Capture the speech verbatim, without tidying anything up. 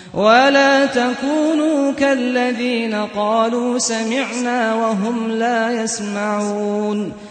ولا تكونوا كالذين قالوا سمعنا وهم لا يسمعون